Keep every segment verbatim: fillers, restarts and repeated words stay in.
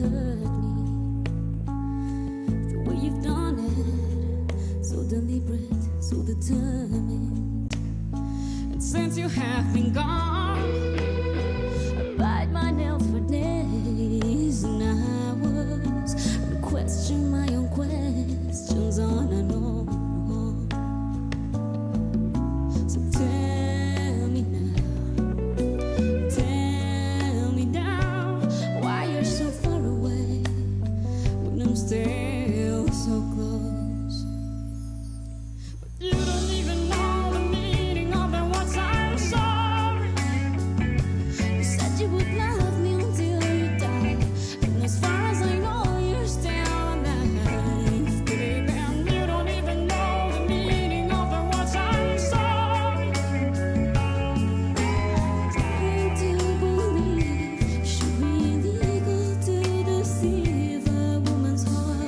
hurt me the way you've done it, so deliberate, so determined. And since you have been gone, I bite my nails for days and hours and question my own questions on and on. So tell me now, tell me now, why you're so far away when I'm still so close. But you don't even know the meaning of the words I'm sorry. You said you would love me until you died, and as far as I know, you're still alive. Baby, and you don't even know the meaning of the words I'm sorry. Trying to believe should really go to deceive a woman's heart.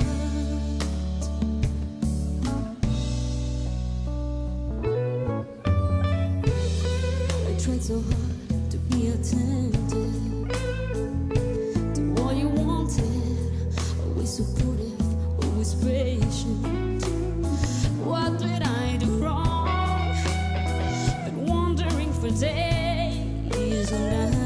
I tried so hard to be attentive to all you wanted, always supportive, always patient. What did I do wrong? Been wondering for days on end.